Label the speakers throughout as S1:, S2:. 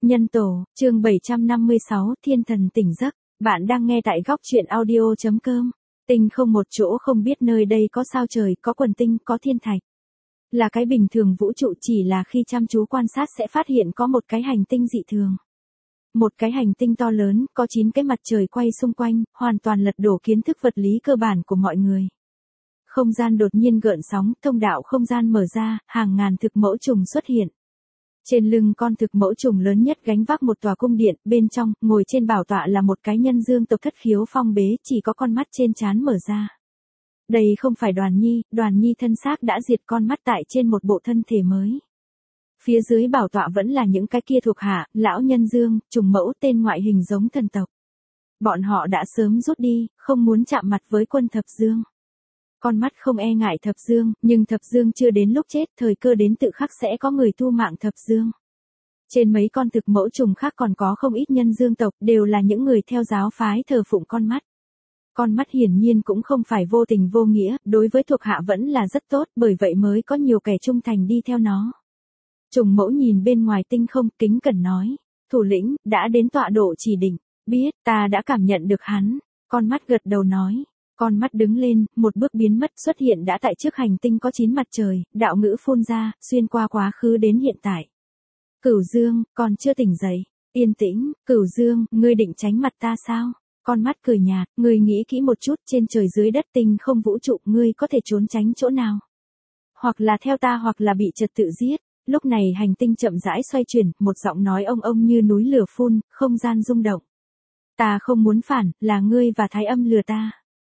S1: Nhân tổ, chương 756, Thiên thần tỉnh giấc. Bạn đang nghe tại góc truyện audio.com. Tinh không một chỗ không biết nơi đây có sao trời, có quần tinh, có thiên thạch. Là cái bình thường vũ trụ, chỉ là khi chăm chú quan sát sẽ phát hiện có một cái hành tinh dị thường. Một cái hành tinh to lớn, có 9 cái mặt trời quay xung quanh, hoàn toàn lật đổ kiến thức vật lý cơ bản của mọi người. Không gian đột nhiên gợn sóng, thông đạo không gian mở ra, hàng ngàn thực mẫu trùng xuất hiện. Trên lưng con thực mẫu trùng lớn nhất gánh vác một tòa cung điện, bên trong, ngồi trên bảo tọa là một cái nhân dương tộc thất khiếu phong bế, chỉ có con mắt trên trán mở ra. Đây không phải Đoàn Nhi thân xác đã diệt con mắt tại trên một bộ thân thể mới. Phía dưới bảo tọa vẫn là những cái kia thuộc hạ, lão nhân dương, trùng mẫu tên ngoại hình giống thần tộc. Bọn họ đã sớm rút đi, không muốn chạm mặt với quân thập dương. Con mắt không e ngại thập dương, nhưng thập dương chưa đến lúc chết, thời cơ đến tự khắc sẽ có người thu mạng thập dương. Trên mấy con thực mẫu trùng khác còn có không ít nhân dương tộc, đều là những người theo giáo phái thờ phụng con mắt. Con mắt hiển nhiên cũng không phải vô tình vô nghĩa, đối với thuộc hạ vẫn là rất tốt, bởi vậy mới có nhiều kẻ trung thành đi theo nó. Trùng mẫu nhìn bên ngoài tinh không, kính cẩn nói, thủ lĩnh, đã đến tọa độ chỉ định, biết, ta đã cảm nhận được hắn. Con mắt gật đầu nói. Con mắt đứng lên, một bước biến mất, xuất hiện đã tại trước hành tinh có 9 mặt trời, đạo ngữ phun ra, xuyên qua quá khứ đến hiện tại. Cửu Dương, còn chưa tỉnh dậy. Yên tĩnh, Cửu Dương, ngươi định tránh mặt ta sao? Con mắt cười nhạt, ngươi nghĩ kỹ một chút, trên trời dưới đất tinh không vũ trụ, ngươi có thể trốn tránh chỗ nào? Hoặc là theo ta hoặc là bị trật tự giết. Lúc này hành tinh chậm rãi xoay chuyển, một giọng nói ông như núi lửa phun, không gian rung động. Ta không muốn phản, là ngươi và Thái Âm lừa ta.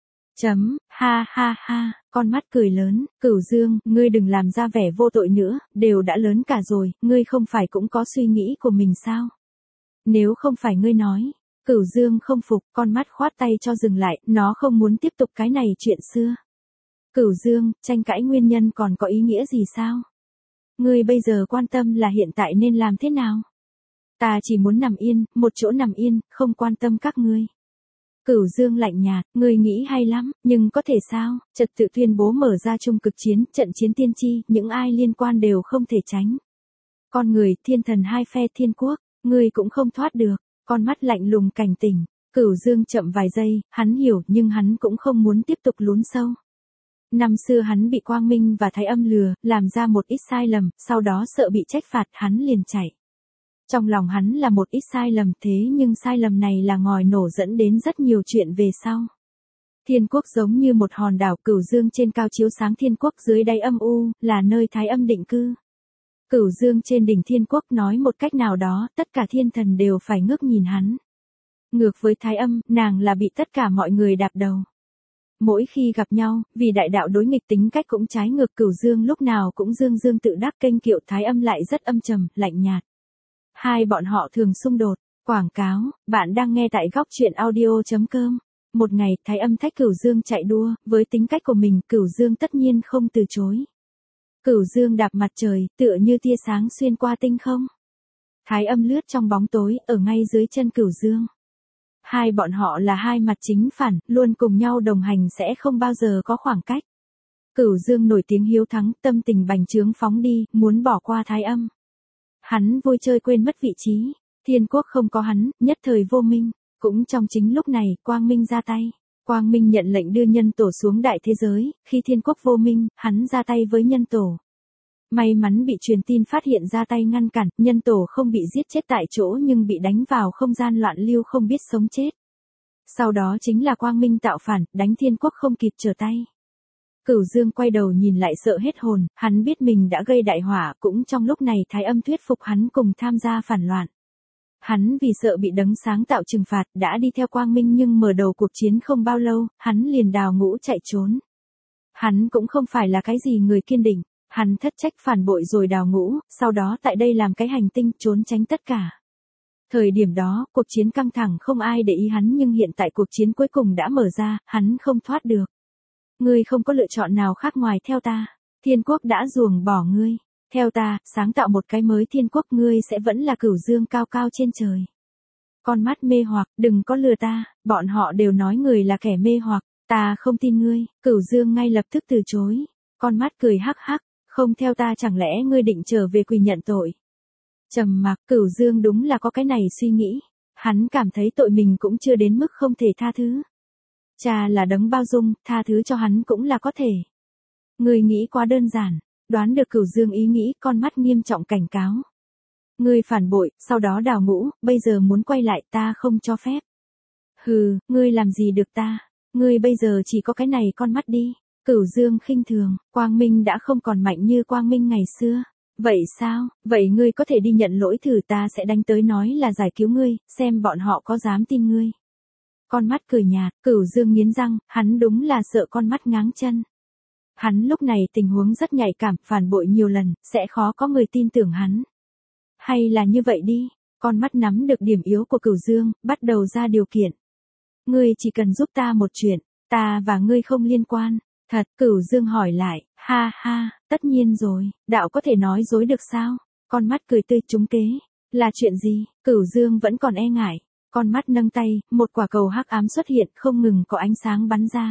S1: Ha ha ha, con mắt cười lớn, Cửu Dương, ngươi đừng làm ra vẻ vô tội nữa, đều đã lớn cả rồi, ngươi không phải cũng có suy nghĩ của mình sao? Nếu không phải ngươi nói, Cửu Dương không phục, con mắt khoát tay cho dừng lại, nó không muốn tiếp tục cái này chuyện xưa. Cửu Dương, tranh cãi nguyên nhân còn có ý nghĩa gì sao? Ngươi bây giờ quan tâm là hiện tại nên làm thế nào? Ta chỉ muốn nằm yên, một chỗ nằm yên, không quan tâm các ngươi. Cửu Dương lạnh nhạt, ngươi nghĩ hay lắm, nhưng có thể sao? Trật tự tuyên bố mở ra trung cực chiến, trận chiến tiên tri, những ai liên quan đều không thể tránh. Con người, thiên thần hai phe thiên quốc, ngươi cũng không thoát được. Con mắt lạnh lùng cảnh tỉnh. Cửu Dương chậm vài giây, hắn hiểu nhưng hắn cũng không muốn tiếp tục lún sâu. Năm xưa hắn bị Quang Minh và Thái Âm lừa, làm ra một ít sai lầm, sau đó sợ bị trách phạt, hắn liền chạy. Trong lòng hắn là một ít sai lầm, thế nhưng sai lầm này là ngòi nổ dẫn đến rất nhiều chuyện về sau. Thiên quốc giống như một hòn đảo, Cửu Dương trên cao chiếu sáng thiên quốc, dưới đáy âm u, là nơi Thái Âm định cư. Cửu Dương trên đỉnh thiên quốc, nói một cách nào đó, tất cả thiên thần đều phải ngước nhìn hắn. Ngược với Thái Âm, nàng là bị tất cả mọi người đạp đầu. Mỗi khi gặp nhau, vì đại đạo đối nghịch tính cách cũng trái ngược, Cửu Dương lúc nào cũng dương tự đắc kênh kiệu, Thái Âm lại rất âm trầm, lạnh nhạt. Hai bọn họ thường xung đột. Quảng cáo, bạn đang nghe tại góc truyện audio.com. Một ngày, Thái Âm thách Cửu Dương chạy đua, với tính cách của mình, Cửu Dương tất nhiên không từ chối. Cửu Dương đạp mặt trời, tựa như tia sáng xuyên qua tinh không. Thái Âm lướt trong bóng tối, ở ngay dưới chân Cửu Dương. Hai bọn họ là hai mặt chính phản, luôn cùng nhau đồng hành sẽ không bao giờ có khoảng cách. Cửu Dương nổi tiếng hiếu thắng, tâm tình bành trướng phóng đi, muốn bỏ qua Thái Âm. Hắn vui chơi quên mất vị trí, thiên quốc không có hắn, nhất thời vô minh. Cũng trong chính lúc này, Quang Minh ra tay. Quang Minh nhận lệnh đưa nhân tổ xuống đại thế giới, khi thiên quốc vô minh, hắn ra tay với nhân tổ. May mắn bị truyền tin phát hiện ra tay ngăn cản, nhân tổ không bị giết chết tại chỗ nhưng bị đánh vào không gian loạn lưu không biết sống chết. Sau đó chính là Quang Minh tạo phản, đánh thiên quốc không kịp trở tay. Cửu Dương quay đầu nhìn lại sợ hết hồn, hắn biết mình đã gây đại họa, cũng trong lúc này Thái Âm thuyết phục hắn cùng tham gia phản loạn. Hắn vì sợ bị đấng sáng tạo trừng phạt, đã đi theo Quang Minh nhưng mở đầu cuộc chiến không bao lâu, hắn liền đào ngũ chạy trốn. Hắn cũng không phải là cái gì người kiên định, hắn thất trách phản bội rồi đào ngũ, sau đó tại đây làm cái hành tinh trốn tránh tất cả. Thời điểm đó, cuộc chiến căng thẳng không ai để ý hắn nhưng hiện tại cuộc chiến cuối cùng đã mở ra, hắn không thoát được. Ngươi không có lựa chọn nào khác ngoài theo ta. Thiên quốc đã ruồng bỏ ngươi. Theo ta, sáng tạo một cái mới thiên quốc, ngươi sẽ vẫn là Cửu Dương cao cao trên trời. Con mắt mê hoặc, đừng có lừa ta, bọn họ đều nói người là kẻ mê hoặc, ta không tin ngươi. Cửu Dương ngay lập tức từ chối. Con mắt cười hắc hắc, không theo ta chẳng lẽ ngươi định trở về quỳ nhận tội. Trầm mặc, Cửu Dương đúng là có cái này suy nghĩ. Hắn cảm thấy tội mình cũng chưa đến mức không thể tha thứ. Cha là đấng bao dung, tha thứ cho hắn cũng là có thể. Ngươi nghĩ quá đơn giản. Đoán được Cửu Dương ý nghĩ, con mắt nghiêm trọng cảnh cáo. Ngươi phản bội, sau đó đào ngũ, bây giờ muốn quay lại ta không cho phép. Hừ, ngươi làm gì được ta? Ngươi bây giờ chỉ có cái này con mắt đi. Cửu Dương khinh thường, Quang Minh đã không còn mạnh như Quang Minh ngày xưa. Vậy sao, vậy ngươi có thể đi nhận lỗi thử, ta sẽ đánh tới nói là giải cứu ngươi, xem bọn họ có dám tin ngươi. Con mắt cười nhạt, Cửu Dương nghiến răng, hắn đúng là sợ con mắt ngáng chân. Hắn lúc này tình huống rất nhạy cảm, phản bội nhiều lần, sẽ khó có người tin tưởng hắn. Hay là như vậy đi, con mắt nắm được điểm yếu của Cửu Dương, bắt đầu ra điều kiện. Ngươi chỉ cần giúp ta một chuyện, ta và ngươi không liên quan. Thật, Cửu Dương hỏi lại, ha ha, tất nhiên rồi, đạo có thể nói dối được sao? Con mắt cười tươi, trúng kế. Là chuyện gì? Cửu Dương vẫn còn e ngại. Con mắt nâng tay, một quả cầu hắc ám xuất hiện, không ngừng có ánh sáng bắn ra.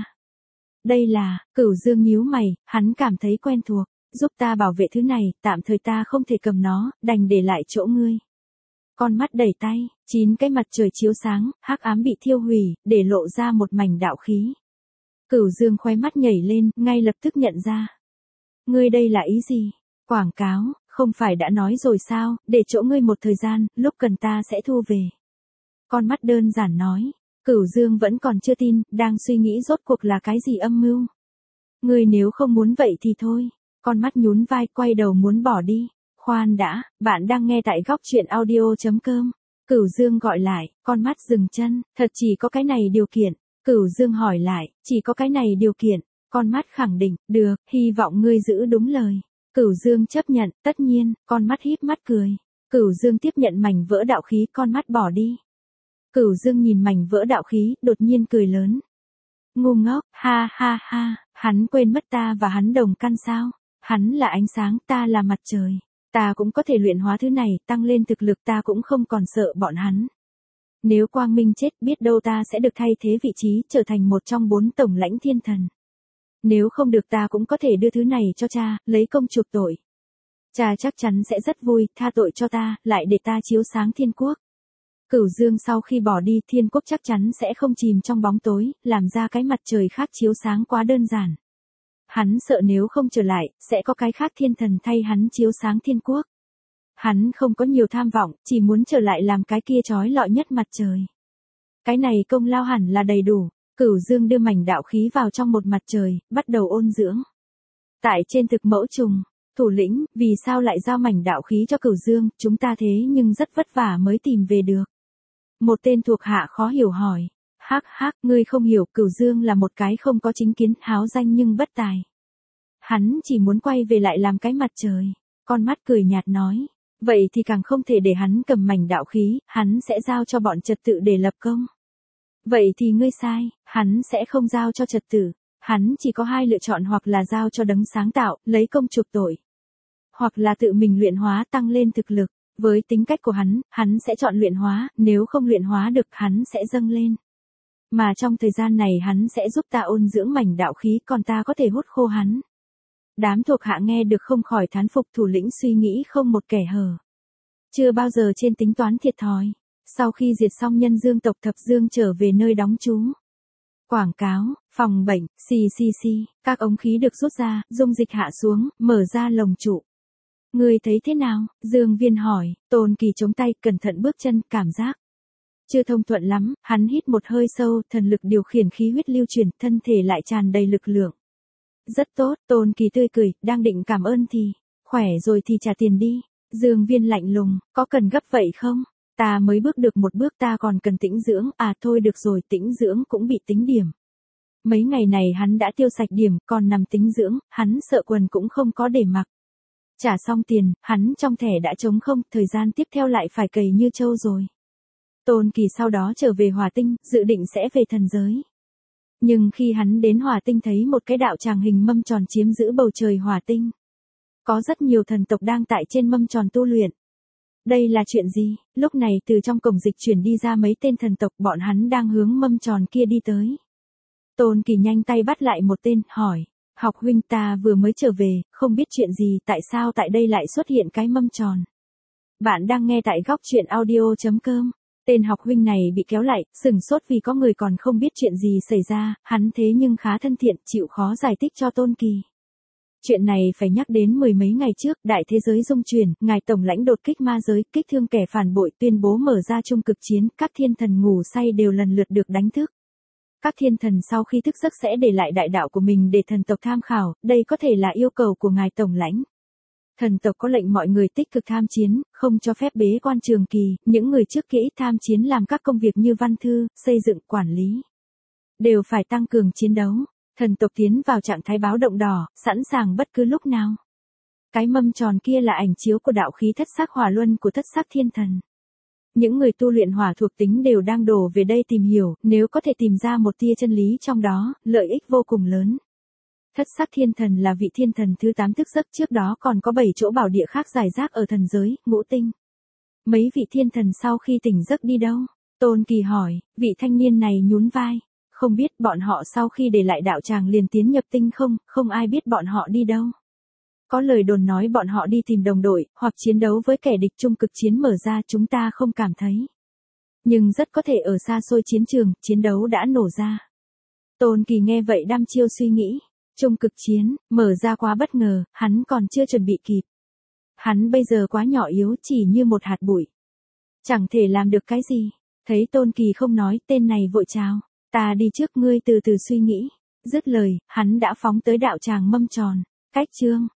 S1: Đây là, Cửu Dương nhíu mày, hắn cảm thấy quen thuộc. Giúp ta bảo vệ thứ này, tạm thời ta không thể cầm nó, đành để lại chỗ ngươi. Con mắt đẩy tay, 9 cái mặt trời chiếu sáng, hắc ám bị thiêu hủy, để lộ ra một mảnh đạo khí. Cửu Dương khóe mắt nhảy lên, ngay lập tức nhận ra. Ngươi đây là ý gì? Quảng cáo, không phải đã nói rồi sao, để chỗ ngươi một thời gian, lúc cần ta sẽ thu về. Con mắt đơn giản nói. Cửu Dương vẫn còn chưa tin, đang suy nghĩ rốt cuộc là cái gì âm mưu. Ngươi nếu không muốn vậy thì thôi. Con mắt nhún vai, quay đầu muốn bỏ đi. Khoan đã, bạn đang nghe tại góc truyện audio.com. Cửu Dương gọi lại, con mắt dừng chân, thật chỉ có cái này điều kiện. Cửu Dương hỏi lại, chỉ có cái này điều kiện. Con mắt khẳng định, được, hy vọng ngươi giữ đúng lời. Cửu Dương chấp nhận, tất nhiên, con mắt híp mắt cười. Cửu Dương tiếp nhận mảnh vỡ đạo khí, con mắt bỏ đi. Cửu Dương nhìn mảnh vỡ đạo khí, đột nhiên cười lớn. Ngu ngốc, ha ha ha, hắn quên mất ta và hắn đồng căn sao? Hắn là ánh sáng, ta là mặt trời. Ta cũng có thể luyện hóa thứ này, tăng lên thực lực, ta cũng không còn sợ bọn hắn. Nếu Quang Minh chết, biết đâu ta sẽ được thay thế vị trí, trở thành một trong 4 tổng lãnh thiên thần. Nếu không được ta cũng có thể đưa thứ này cho cha, lấy công chuộc tội. Cha chắc chắn sẽ rất vui, tha tội cho ta, lại để ta chiếu sáng thiên quốc. Cửu Dương sau khi bỏ đi, thiên quốc chắc chắn sẽ không chìm trong bóng tối, làm ra cái mặt trời khác chiếu sáng quá đơn giản. Hắn sợ nếu không trở lại, sẽ có cái khác thiên thần thay hắn chiếu sáng thiên quốc. Hắn không có nhiều tham vọng, chỉ muốn trở lại làm cái kia chói lọi nhất mặt trời. Cái này công lao hẳn là đầy đủ. Cửu Dương đưa mảnh đạo khí vào trong một mặt trời, bắt đầu ôn dưỡng. Tại trên thực mẫu trùng, thủ lĩnh, vì sao lại giao mảnh đạo khí cho Cửu Dương, chúng ta thế nhưng rất vất vả mới tìm về được. Một tên thuộc hạ khó hiểu hỏi. Hắc hắc, ngươi không hiểu, Cửu Dương là một cái không có chính kiến, háo danh nhưng bất tài. Hắn chỉ muốn quay về lại làm cái mặt trời. Con mắt cười nhạt nói. Vậy thì càng không thể để hắn cầm mảnh đạo khí, hắn sẽ giao cho bọn trật tự để lập công. Vậy thì ngươi sai, hắn sẽ không giao cho trật tự. Hắn chỉ có 2 lựa chọn, hoặc là giao cho đấng sáng tạo, lấy công chuộc tội. Hoặc là tự mình luyện hóa, tăng lên thực lực. Với tính cách của hắn sẽ chọn luyện hóa, nếu không luyện hóa được, hắn sẽ dâng lên. Mà trong thời gian này hắn sẽ giúp ta ôn dưỡng mảnh đạo khí, còn ta có thể hút khô hắn. Đám thuộc hạ nghe được không khỏi thán phục, thủ lĩnh suy nghĩ không một kẻ hở. Chưa bao giờ trên tính toán thiệt thòi. Sau khi diệt xong nhân dương tộc, Thập Dương trở về nơi đóng trú. Quảng cáo, phòng bệnh, xì, các ống khí được rút ra, dung dịch hạ xuống, mở ra lồng trụ. Ngươi thấy thế nào? Dương Viên hỏi. Tôn Kỳ chống tay, cẩn thận bước chân, cảm giác chưa thông thuận lắm, hắn hít một hơi sâu, thần lực điều khiển khí huyết lưu truyền, thân thể lại tràn đầy lực lượng. Rất tốt, Tôn Kỳ tươi cười, đang định cảm ơn thì, khỏe rồi thì trả tiền đi. Dương Viên lạnh lùng, có cần gấp vậy không? Ta mới bước được một bước, ta còn cần tĩnh dưỡng, à thôi được rồi, tĩnh dưỡng cũng bị tính điểm. Mấy ngày này hắn đã tiêu sạch điểm, còn nằm tĩnh dưỡng, hắn sợ quần cũng không có để mặc. Trả xong tiền, hắn trong thẻ đã trống không, thời gian tiếp theo lại phải cày như trâu rồi. Tôn Kỳ sau đó trở về Hỏa Tinh, dự định sẽ về thần giới. Nhưng khi hắn đến Hỏa Tinh thấy một cái đạo tràng hình mâm tròn chiếm giữ bầu trời Hỏa Tinh. Có rất nhiều thần tộc đang tại trên mâm tròn tu luyện. Đây là chuyện gì? Lúc này từ trong cổng dịch chuyển đi ra mấy tên thần tộc, bọn hắn đang hướng mâm tròn kia đi tới. Tôn Kỳ nhanh tay bắt lại một tên, hỏi. Học huynh, ta vừa mới trở về, không biết chuyện gì, tại sao tại đây lại xuất hiện cái mâm tròn. Bạn đang nghe tại góc chuyện audio.com. Tên học huynh này bị kéo lại, sừng sốt vì có người còn không biết chuyện gì xảy ra, hắn thế nhưng khá thân thiện, chịu khó giải thích cho Tôn Kỳ. Chuyện này phải nhắc đến mười mấy ngày trước, đại thế giới rung chuyển, ngài tổng lãnh đột kích ma giới, kích thương kẻ phản bội, tuyên bố mở ra trung cực chiến, các thiên thần ngủ say đều lần lượt được đánh thức. Các thiên thần sau khi thức giấc sẽ để lại đại đạo của mình để thần tộc tham khảo, đây có thể là yêu cầu của ngài tổng lãnh. Thần tộc có lệnh mọi người tích cực tham chiến, không cho phép bế quan trường kỳ, những người trước kỹ tham chiến làm các công việc như văn thư, xây dựng, quản lý. Đều phải tăng cường chiến đấu. Thần tộc tiến vào trạng thái báo động đỏ, sẵn sàng bất cứ lúc nào. Cái mâm tròn kia là ảnh chiếu của đạo khí thất sắc hỏa luân của thất sắc thiên thần. Những người tu luyện hỏa thuộc tính đều đang đổ về đây tìm hiểu, nếu có thể tìm ra một tia chân lý trong đó, lợi ích vô cùng lớn. Thất sắc thiên thần là vị thiên thần thứ 8 thức giấc, trước đó còn có 7 chỗ bảo địa khác rải rác ở thần giới, ngũ tinh. Mấy vị thiên thần sau khi tỉnh giấc đi đâu? Tôn Kỳ hỏi, vị thanh niên này nhún vai. Không biết, bọn họ sau khi để lại đạo tràng liền tiến nhập tinh không ai biết bọn họ đi đâu. Có lời đồn nói bọn họ đi tìm đồng đội, hoặc chiến đấu với kẻ địch, trung cực chiến mở ra, chúng ta không cảm thấy. Nhưng rất có thể ở xa xôi chiến trường, chiến đấu đã nổ ra. Tôn Kỳ nghe vậy đăm chiêu suy nghĩ. Trung cực chiến, mở ra quá bất ngờ, hắn còn chưa chuẩn bị kịp. Hắn bây giờ quá nhỏ yếu, chỉ như một hạt bụi. Chẳng thể làm được cái gì. Thấy Tôn Kỳ không nói, tên này vội chào. Ta đi trước, ngươi từ từ suy nghĩ. Dứt lời, hắn đã phóng tới đạo tràng mâm tròn. Cách chương.